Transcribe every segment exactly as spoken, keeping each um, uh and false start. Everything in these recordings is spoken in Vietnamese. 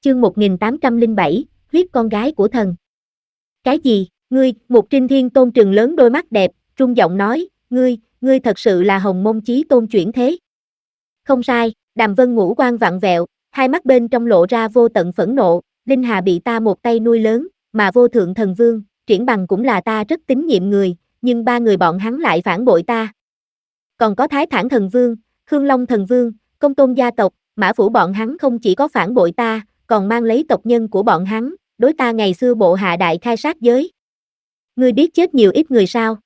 chương một nghìn tám trăm lẻ bảy, huyết con gái của thần. Cái gì, ngươi, Mục Trinh Thiên Tôn trừng lớn đôi mắt đẹp, rung giọng nói, ngươi, ngươi thật sự là Hồng Mông Chí Tôn chuyển thế. Không sai, Đàm Vân ngũ quan vặn vẹo, hai mắt bên trong lộ ra vô tận phẫn nộ, Linh Hà bị ta một tay nuôi lớn, mà vô thượng thần vương, Triển Bằng cũng là ta rất tín nhiệm người, nhưng ba người bọn hắn lại phản bội ta. Còn có Thái Thản thần vương, Khương Long thần vương, Công Tôn gia tộc, Mã Phủ bọn hắn không chỉ có phản bội ta, còn mang lấy tộc nhân của bọn hắn, đối ta ngày xưa bộ hạ đại khai sát giới. Ngươi biết chết nhiều ít người sao?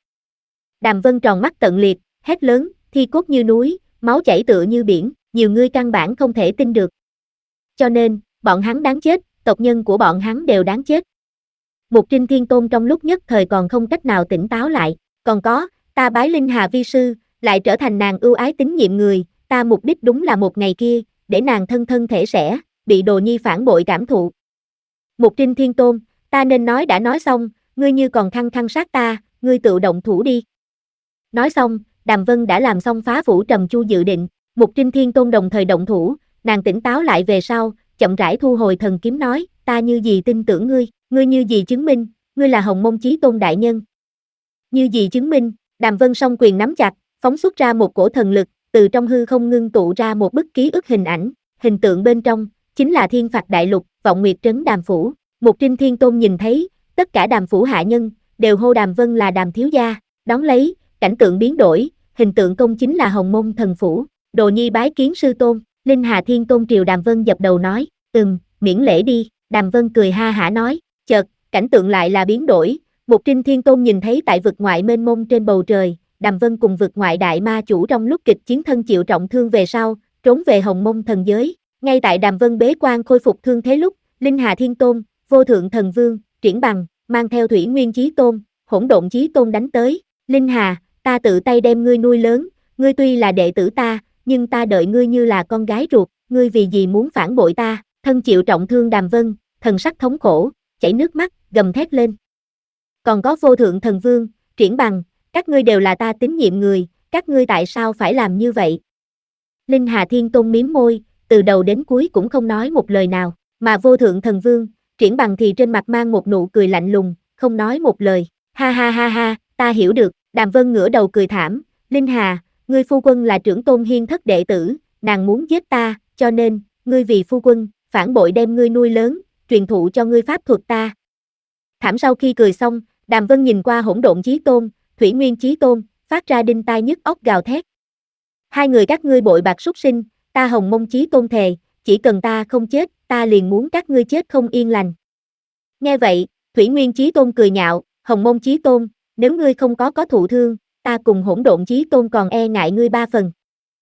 Đàm Vân tròn mắt tận liệt, hét lớn, thi cốt như núi, máu chảy tựa như biển, nhiều ngươi căn bản không thể tin được. Cho nên, bọn hắn đáng chết, tộc nhân của bọn hắn đều đáng chết. Mục Trinh Thiên Tôn trong lúc nhất thời còn không cách nào tỉnh táo lại, còn có, ta bái Linh Hà vi sư, lại trở thành nàng ưu ái tín nhiệm người, ta mục đích đúng là một ngày kia, để nàng thân thân thể sẽ, bị Đồ Nhi phản bội cảm thụ. Mục Trinh Thiên Tôn, ta nên nói đã nói xong, ngươi như còn khăng khăng sát ta, ngươi tự động thủ đi. Nói xong, Đàm Vân đã làm xong phá phủ trầm chu dự định, Mục Trinh Thiên Tôn đồng thời động thủ, nàng tỉnh táo lại về sau, chậm rãi thu hồi thần kiếm nói, ta như gì tin tưởng ngươi, ngươi như gì chứng minh, ngươi là Hồng Mông Chí Tôn đại nhân. Như gì chứng minh, Đàm Vân song quyền nắm chặt, phóng xuất ra một cổ thần lực, từ trong hư không ngưng tụ ra một bức ký ức hình ảnh, hình tượng bên trong, chính là Thiên Phạt Đại Lục, Vọng Nguyệt Trấn Đàm Phủ. Mục Trinh Thiên Tôn nhìn thấy, tất cả Đàm Phủ hạ nhân, đều hô Đàm Vân là Đàm thiếu gia, đón lấy, cảnh tượng biến đổi, hình tượng công chính là Hồng Mông Thần Phủ, Đồ Nhi bái kiến sư tôn, Linh Hà Thiên Tôn triều Đàm Vân dập đầu nói, ừm, miễn lễ đi, Đàm Vân cười ha hả nói, chợt, cảnh tượng lại là biến đổi, Mục Trinh Thiên Tôn nhìn thấy tại vực ngoại mênh mông trên bầu trời, Đàm Vân cùng vực ngoại đại ma chủ trong lúc kịch chiến thân chịu trọng thương về sau, trốn về Hồng Mông thần giới, ngay tại Đàm Vân bế quan khôi phục thương thế lúc, Linh Hà Thiên Tôn, Vô Thượng Thần Vương, Triển Bằng, mang theo Thủy Nguyên Chí Tôn, Hỗn Độn Chí Tôn đánh tới, Linh Hà, ta tự tay đem ngươi nuôi lớn, ngươi tuy là đệ tử ta, nhưng ta đợi ngươi như là con gái ruột, ngươi vì gì muốn phản bội ta, thân chịu trọng thương Đàm Vân, thần sắc thống khổ, chảy nước mắt, gầm thét lên. Còn có Vô Thượng Thần Vương, Triển Bằng, các ngươi đều là ta tín nhiệm người, các ngươi tại sao phải làm như vậy? Linh Hà Thiên Tôn miếm môi, từ đầu đến cuối cũng không nói một lời nào, mà Vô Thượng Thần Vương, Triển Bằng thì trên mặt mang một nụ cười lạnh lùng, không nói một lời, ha ha ha ha, ta hiểu được, Đàm Vân ngửa đầu cười thảm, Linh Hà, ngươi phu quân là trưởng tôn hiên thất đệ tử, nàng muốn giết ta, cho nên, ngươi vì phu quân, phản bội đem ngươi nuôi lớn, truyền thụ cho ngươi pháp thuật ta. Thảm sau khi cười xong, Đàm Vân nhìn qua Hỗn Độn Chí Tôn, Thủy Nguyên Chí Tôn, phát ra đinh tai nhức óc gào thét. Hai người các ngươi bội bạc súc sinh, ta Hồng Mông Chí Tôn thề, chỉ cần ta không chết, ta liền muốn các ngươi chết không yên lành. Nghe vậy, Thủy Nguyên Chí Tôn cười nhạo, Hồng Mông Chí Tôn, nếu ngươi không có có thụ thương, ta cùng Hỗn Độn Chí Tôn còn e ngại ngươi ba phần.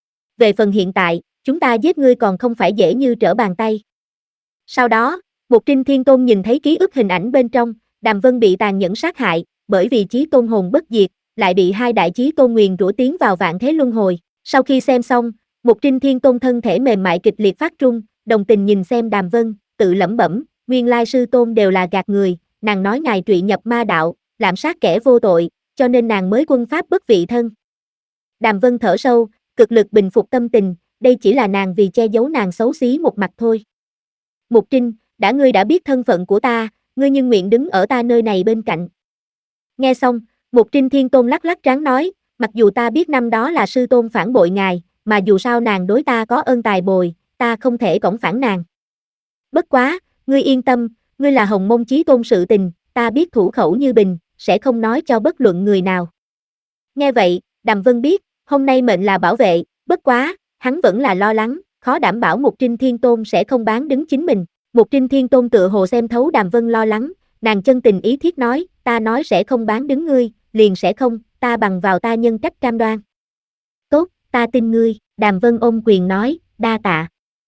Về phần hiện tại, chúng ta giết ngươi còn không phải dễ như trở bàn tay. Sau đó, Mục Trinh Thiên Tôn nhìn thấy ký ức hình ảnh bên trong, Đàm Vân bị tàn nhẫn sát hại, bởi vì Chí Tôn hồn bất diệt, lại bị hai đại Chí Tôn nguyền rủa tiến vào vạn thế luân hồi. Sau khi xem xong, Mục Trinh Thiên Tôn thân thể mềm mại kịch liệt phát run, đồng tình nhìn xem Đàm Vân, tự lẩm bẩm, nguyên lai sư tôn đều là gạt người, nàng nói ngài trụy nhập ma đạo, lạm sát kẻ vô tội, cho nên nàng mới quân pháp bất vị thân. Đàm Vân thở sâu, cực lực bình phục tâm tình, đây chỉ là nàng vì che giấu nàng xấu xí một mặt thôi. Mục Trinh, đã ngươi đã biết thân phận của ta, ngươi nhưng nguyện đứng ở ta nơi này bên cạnh. Nghe xong, Mục Trinh Thiên Tôn lắc lắc trán nói, mặc dù ta biết năm đó là sư tôn phản bội ngài, mà dù sao nàng đối ta có ơn tài bồi, ta không thể cõng phản nàng. Bất quá, ngươi yên tâm, ngươi là Hồng Mông Chí Tôn sự tình, ta biết thủ khẩu như bình, sẽ không nói cho bất luận người nào. Nghe vậy, Đàm Vân biết, hôm nay mệnh là bảo vệ, bất quá, hắn vẫn là lo lắng, khó đảm bảo Mục Trinh Thiên Tôn sẽ không bán đứng chính mình. Mục Trinh Thiên Tôn tựa hồ xem thấu Đàm Vân lo lắng, nàng chân tình ý thiết nói, ta nói sẽ không bán đứng ngươi, liền sẽ không, ta bằng vào ta nhân cách cam đoan. Tốt, ta tin ngươi, Đàm Vân ôm quyền nói, đa tạ.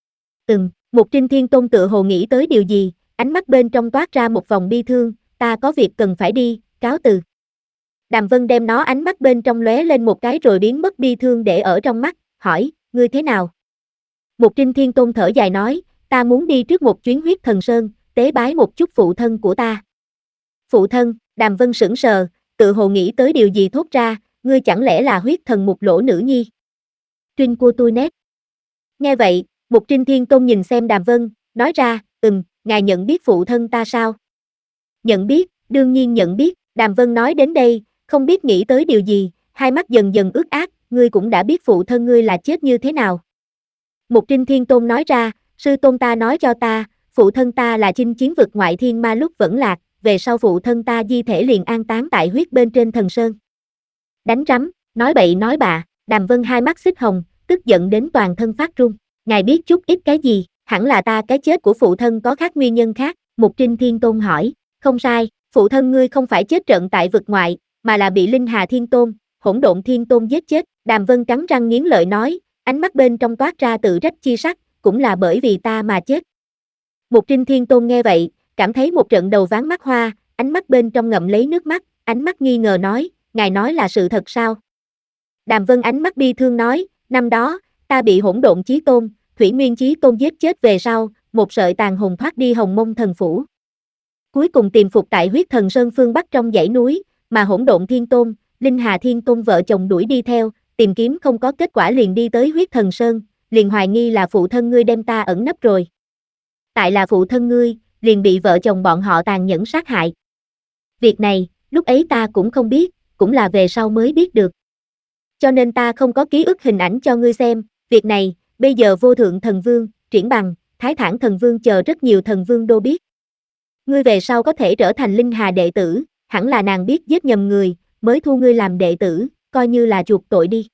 Ừm, Mục Trinh Thiên Tôn tựa hồ nghĩ tới điều gì, ánh mắt bên trong toát ra một vòng bi thương, ta có việc cần phải đi, cáo từ. Đàm Vân đem nó ánh mắt bên trong lóe lên một cái rồi biến mất bi thương để ở trong mắt, hỏi, ngươi thế nào? Mục Trinh Thiên Tôn thở dài nói, ta muốn đi trước một chuyến huyết thần sơn, tế bái một chút phụ thân của ta. Phụ thân, Đàm Vân sững sờ, tự hồ nghĩ tới điều gì thốt ra, ngươi chẳng lẽ là huyết thần Mục Lỗ nữ nhi? Trinh của tôi nét. Nghe vậy, Mục Trinh Thiên Tôn nhìn xem Đàm Vân, nói ra, ừm, ngài nhận biết phụ thân ta sao? Nhận biết, đương nhiên nhận biết, Đàm Vân nói đến đây, không biết nghĩ tới điều gì, hai mắt dần dần ướt át, ngươi cũng đã biết phụ thân ngươi là chết như thế nào. Mục Trinh Thiên Tôn nói ra, sư tôn ta nói cho ta, phụ thân ta là chinh chiến vực ngoại thiên ma lúc vẫn lạc, về sau phụ thân ta di thể liền an táng tại huyết bên trên thần sơn. Đánh rắm, nói bậy nói bạ, Đàm Vân hai mắt xích hồng, tức giận đến toàn thân phát run. Ngài biết chút ít cái gì, hẳn là ta cái chết của phụ thân có khác nguyên nhân khác, Mục Trinh Thiên Tôn hỏi, không sai, phụ thân ngươi không phải chết trận tại vực ngoại, mà là bị Linh Hà Thiên Tôn, Hỗn Độn Thiên Tôn giết chết, Đàm Vân cắn răng nghiến lợi nói, ánh mắt bên trong toát ra tự trách chi sắc, cũng là bởi vì ta mà chết. Mục Trinh Thiên Tôn nghe vậy, cảm thấy một trận đầu ván mắt hoa, ánh mắt bên trong ngậm lấy nước mắt, ánh mắt nghi ngờ nói, ngài nói là sự thật sao? Đàm Vân ánh mắt bi thương nói, năm đó, ta bị Hỗn Độn Chí Tôn, Thủy Nguyên Chí Tôn giết chết về sau, một sợi tàn hồn thoát đi Hồng Mông Thần Phủ. Cuối cùng tìm phục tại huyết thần sơn phương Bắc trong dãy núi, mà Hỗn Độn Thiên Tôn, Linh Hà Thiên Tôn vợ chồng đuổi đi theo, tìm kiếm không có kết quả liền đi tới huyết thần sơn, liền hoài nghi là phụ thân ngươi đem ta ẩn nấp rồi. Tại là phụ thân ngươi, liền bị vợ chồng bọn họ tàn nhẫn sát hại. Việc này, lúc ấy ta cũng không biết, cũng là về sau mới biết được. Cho nên ta không có ký ức hình ảnh cho ngươi xem, việc này, bây giờ vô thượng thần vương, Triển Bằng, Thái Thản thần vương chờ rất nhiều thần vương đô biết. Ngươi về sau có thể trở thành Linh Hà đệ tử, hẳn là nàng biết giết nhầm người, mới thu ngươi làm đệ tử, coi như là chuộc tội đi.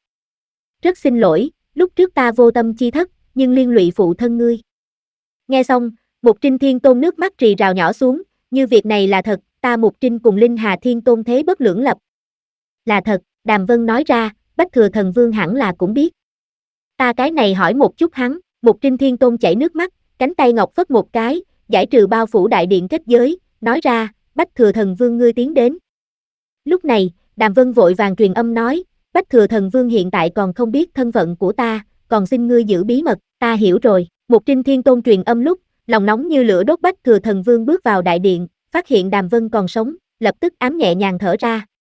Rất xin lỗi, lúc trước ta vô tâm chi thất, nhưng liên lụy phụ thân ngươi. Nghe xong, Mục Trinh Thiên Tôn nước mắt rì rào nhỏ xuống, như việc này là thật, ta Mục Trinh cùng Linh Hà Thiên Tôn thế bất lưỡng lập. Là thật, Đàm Vân nói ra, Bách Thừa Thần Vương hẳn là cũng biết. Ta cái này hỏi một chút hắn, Mục Trinh Thiên Tôn chảy nước mắt, cánh tay ngọc phất một cái, giải trừ bao phủ đại điện kết giới, nói ra, Bách Thừa Thần Vương ngươi tiến đến. Lúc này, Đàm Vân vội vàng truyền âm nói, Bách Thừa Thần Vương hiện tại còn không biết thân phận của ta, còn xin ngươi giữ bí mật, ta hiểu rồi. Mục Trinh Thiên Tôn truyền âm lúc, lòng nóng như lửa đốt Bách Thừa Thần Vương bước vào đại điện, phát hiện Đàm Vân còn sống, lập tức ám nhẹ nhàng thở ra,